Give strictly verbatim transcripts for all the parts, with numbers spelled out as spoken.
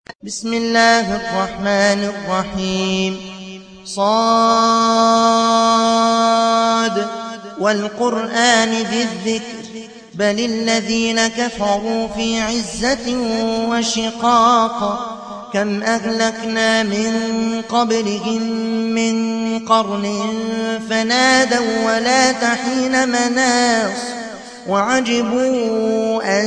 بسم الله الرحمن الرحيم. صاد والقرآن ذي الذكر بل الذين كفروا في عزة وشقاق كم أهلكنا من قبلهم من قرن فنادوا ولا تحين مناص وعجبوا أن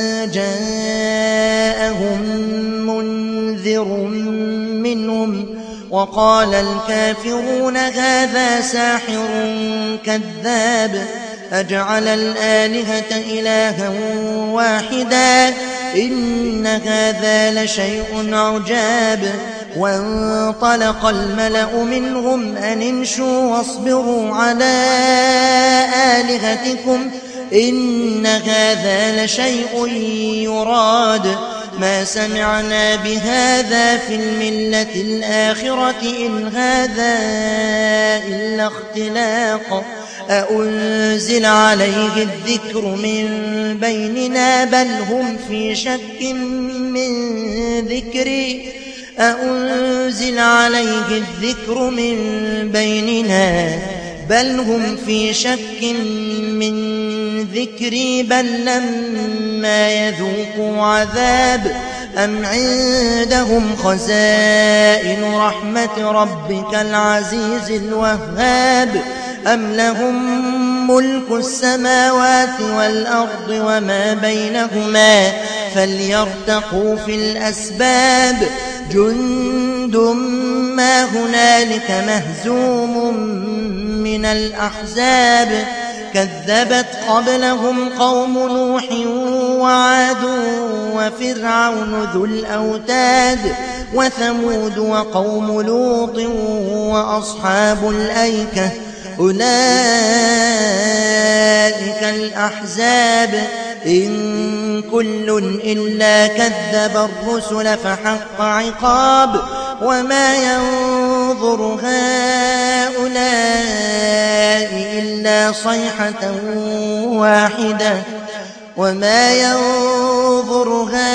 جاءهم منذر منهم وقال الكافرون هذا ساحر كذاب أجعل الآلهة إلها واحدا إن هذا لشيء عجاب. وانطلق الملأ منهم أن امشوا واصبروا على آلهتكم إن هذا لشيء يراد ما سمعنا بهذا في الملة الآخرة إن هذا إلا اختلاق أأنزل عليه الذكر من بيننا بل هم في شك من ذكري أأنزل عليه الذكر من بيننا بل هم في شك من ذكري بل لما يذوقوا عذاب أم عندهم خزائن رحمة ربك العزيز الوهاب أم لهم ملك السماوات والأرض وما بينهما فليرتقوا في الأسباب جند ما هنالك مهزوم من الأحزاب كذبت قبلهم قوم نوح وعاد وفرعون ذو الأوتاد وثمود وقوم لوط وأصحاب الأيكة أولئك الأحزاب إن كل إلا كذب الرسل فحق عقاب وما ينظر هؤلاء إلا صيحة واحدة وما ينظر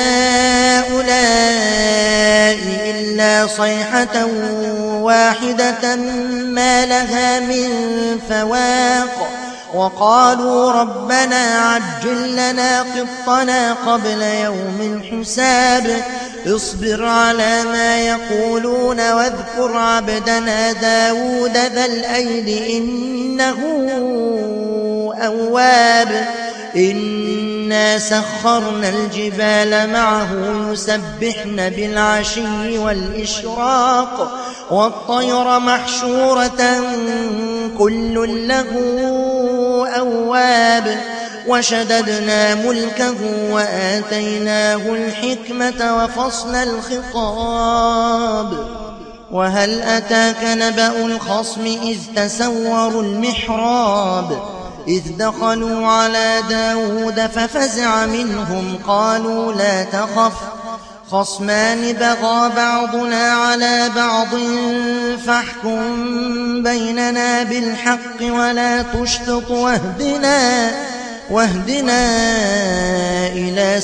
هؤلاء إلا صيحة واحدة ما لها من فواق وقالوا ربنا عجل لنا قطنا قبل يوم الحساب اصبر على ما يقولون واذكر عبدنا داود ذا الأيد إنه أواب إنا سخرنا الجبال معه يسبحن بالعشي والإشراق والطير محشورة كل له أواب وشددنا ملكه وآتيناه الحكمة وفصل الخطاب وهل أتاك نبأ الخصم إذ تسوروا المحراب إذ دخلوا على داود ففزع منهم قالوا لا تخف خصمان بغى بعضنا على بعض فاحكم بيننا بالحق ولا تشطط واهدنا واهدنا إلى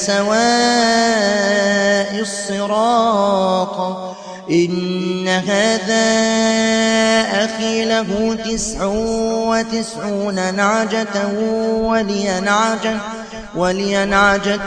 سواء الصراط إن هذا أخي له تسع وتسعون نعجة ولي نعجة ولي نعجة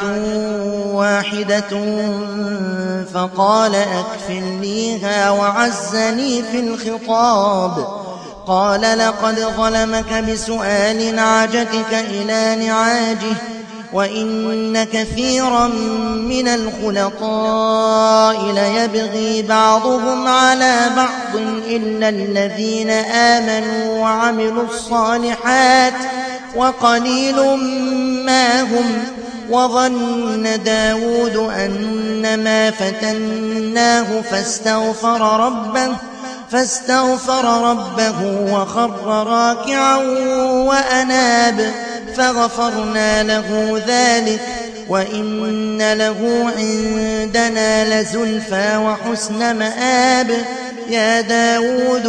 واحدة فقال أكفلنيها وعزني في الخطاب قال لقد ظلمك بسؤال نعجتك إلى نعاجه وإن كثيرا من الخلطاء ليبغي بعضهم على بعض إلا الذين آمنوا وعملوا الصالحات وقليل ما هم وظن داود أنما فتناه فاستغفر ربه فاستغفر ربه وخر راكعا وأناب فغفرنا له ذلك وإن له عندنا لزلفى وحسن مآب يا داود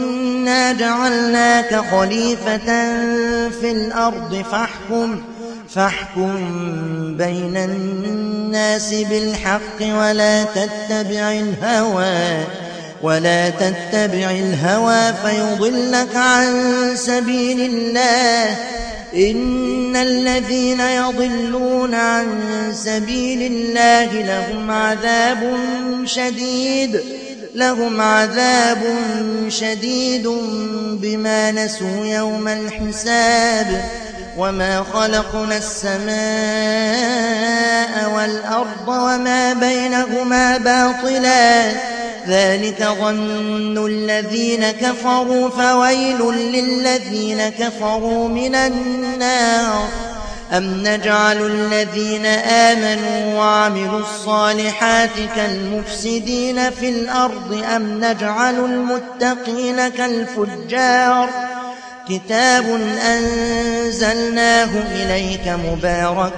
إنا جعلناك خليفة في الأرض فاحكم فاحكم بين الناس بالحق ولا تتبع الهوى ولا تتبع الهوى فيضلك عن سبيل الله إن الذين يضلون عن سبيل الله لهم عذاب شديد لهم عذاب شديد بما نسوا يوم الحساب وما خلقنا السماء والأرض وما بينهما باطلا ذلك ظن الذين كفروا فويل للذين كفروا من النار أم نجعل الذين آمنوا وعملوا الصالحات كالمفسدين في الأرض أم نجعل المتقين كالفجار كتاب أنزلناه إليك مبارك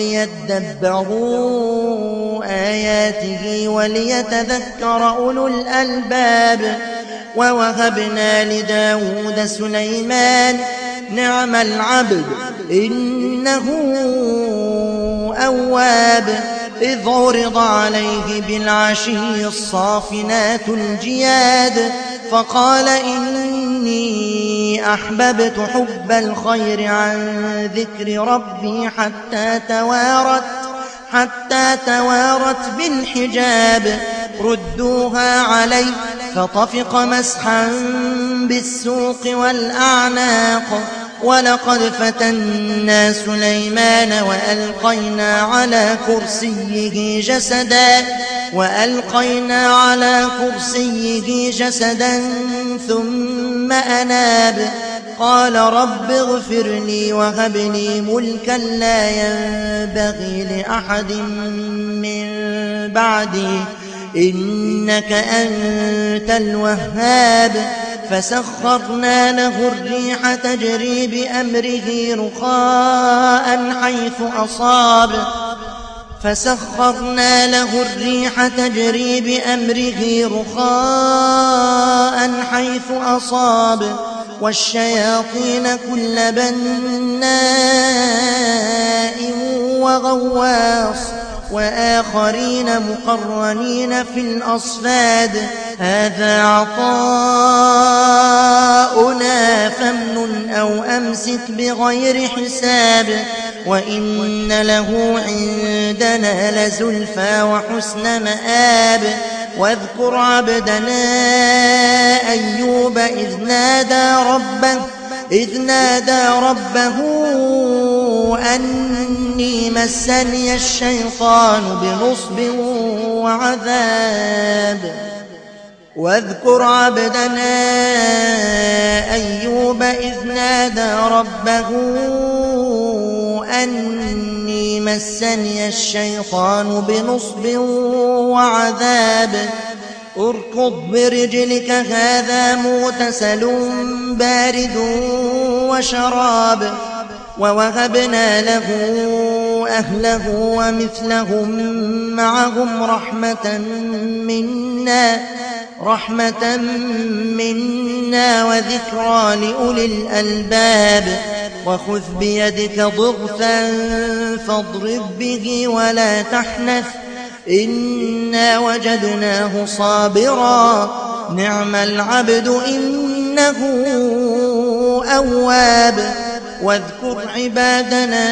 ليدبروا آياته وليتذكر أولو الألباب ووهبنا لداود سليمان نعم العبد إنه أواب إذ عرض عليه بالعشي الصافنات الجياد فقال إني أحببت حب الخير عن ذكر ربي حتى توارت حتى توارت بالحجاب ردوها علي فطفق مسحا بالسوق والأعناق ولقد فتنا سليمان وألقينا على كرسيه جسدا وألقينا على كرسيه جسدا ثم أناب قال رب اغفر لي وهب لي ملكا لا ينبغي لأحد من بعدي إنك أنت الوهاب فسخرنا له الريح تجري بأمره رخاء حيث أصاب فسخرنا له الريح تجري بأمره رخاء حيث أصاب والشياطين كل بناء وغواص وآخرين مقرنين في الأصفاد هذا عطاؤنا فامنن أو أمسك بغير حساب وإن له عندنا لزلفى وحسن مآب واذكر عبدنا أيوب إذ نادى ربه إذ نادى ربه أني مسني الشيطان بنصب وعذاب واذكر عبدنا أيوب إذ نادى ربه أني مسني الشيطان بنصب وعذاب اركض برجلك هذا مغتسل بارد وشراب ووهبنا له أهله ومثلهم معهم رحمة منا رحمة منا وذكرى لأولي الألباب وخذ بيدك ضغثا فاضرب به ولا تحنث إنا وجدناه صابرا نعم العبد إنه أواب واذكر عبادنا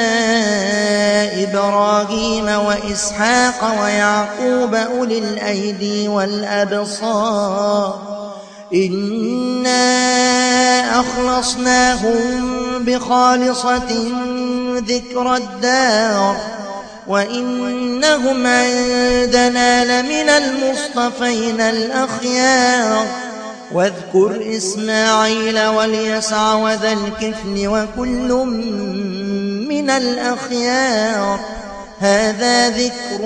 إبراهيم وإسحاق ويعقوب أولي الأيدي والأبصار إنا أخلصناهم بخالصة ذكر الدار وإنهم عندنا لمن المصطفين الأخيار واذكر إسماعيل واليسع وذا الكفل وكل من الأخيار هذا ذكر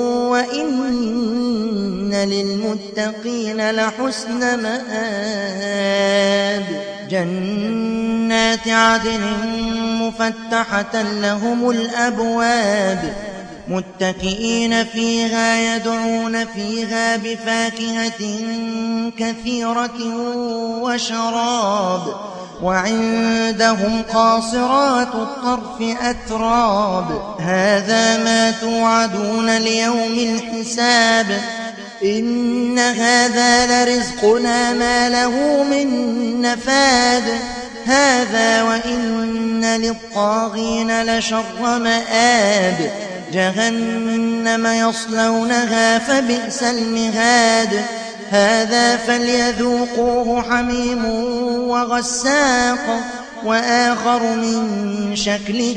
وإن للمتقين لحسن مآب جنات عدن مفتحة لهم الأبواب متكئين فيها يدعون فيها بفاكهة كثيرة وشراب وعندهم قاصرات الطرف أتراب هذا ما توعدون ليوم الحساب إن هذا لرزقنا ما له من نفاد هذا وإن للطاغين لشر مآب جهنم يصلونها فبئس المهاد هذا فليذوقوه حميم وغساق وآخر من شكله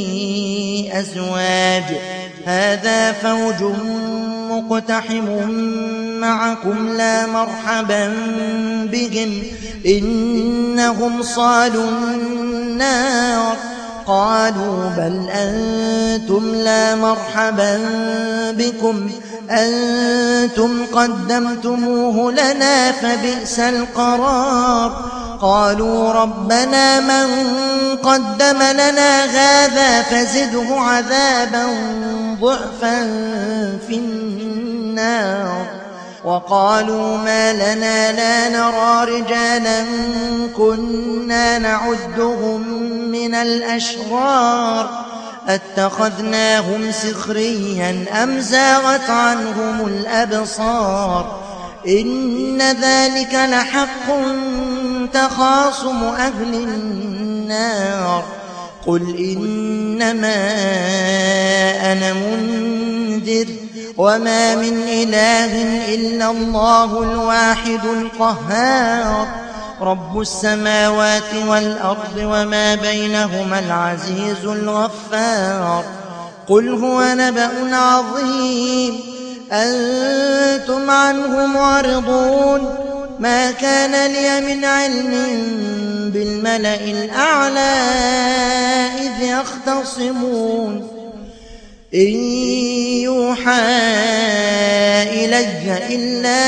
أزواج هذا فوج مقتحم معكم لا مرحبا بهم إنهم صالوا النار قالوا بل أنتم لا مرحبا بكم أنتم قدمتموه لنا فبئس القرار قالوا ربنا من قدم لنا هذا فزده عذابا ضعفا في النار وقالوا ما لنا لا نرى رجالا كنا نعدهم من الأشرار اتخذناهم سخريا أم زاغت عنهم الأبصار إن ذلك لحق تخاصم أهل النار قل إنما أنا منذر وما من إله إلا الله الواحد القهار رب السماوات والأرض وما بينهما العزيز الغفار قل هو نبأ عظيم أنتم عنه معرضون ما كان لي من علم بالملأ الأعلى إذ يختصمون إن يوحى إلي إلا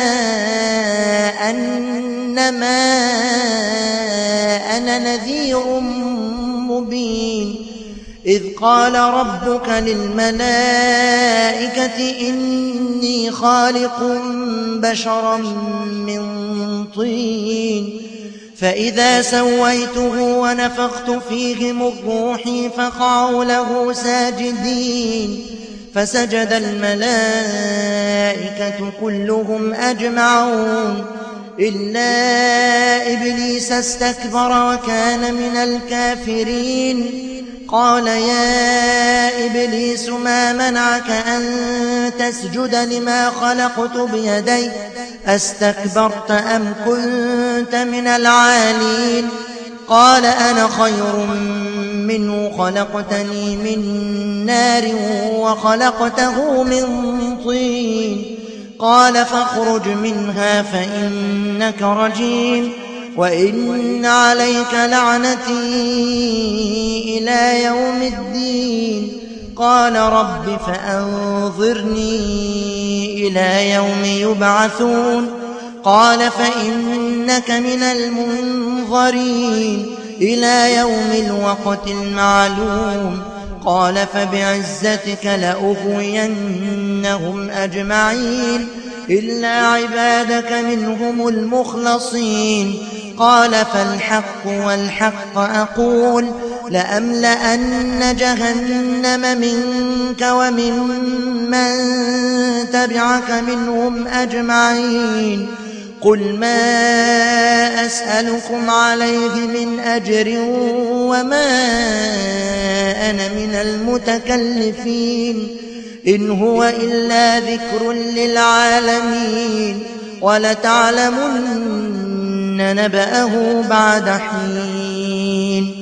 أنما أنا نذير مبين إذ قال ربك للملائكة إني خالق بشرا من طين فإذا سويته ونفخت فيه من روحي فقعوا له ساجدين فسجد الملائكة كلهم أجمعون إلا إبليس استكبر وكان من الكافرين قال يا إبليس ما منعك أن تسجد لما خلقت بيدي أستكبرت أم كنت من العالين قال أنا خير منه خلقتني من نار وخلقته من طين قال فاخرج منها فإنك رجيم وإن عليك لعنتي إلى يوم الدين قال رب فأنظرني إلى يوم يبعثون قال فإنك من المنظرين إلى يوم الوقت المعلوم قال فبعزتك لأغوينهم أجمعين إلا عبادك منهم المخلصين قال فالحق والحق أقول لأملأن جهنم منك ومن من تبعك منهم أجمعين قل ما أسألكم عليه من أجر وما أنا من المتكلفين إن هو إلا ذكر للعالمين ولتعلمن نبأه بعد حين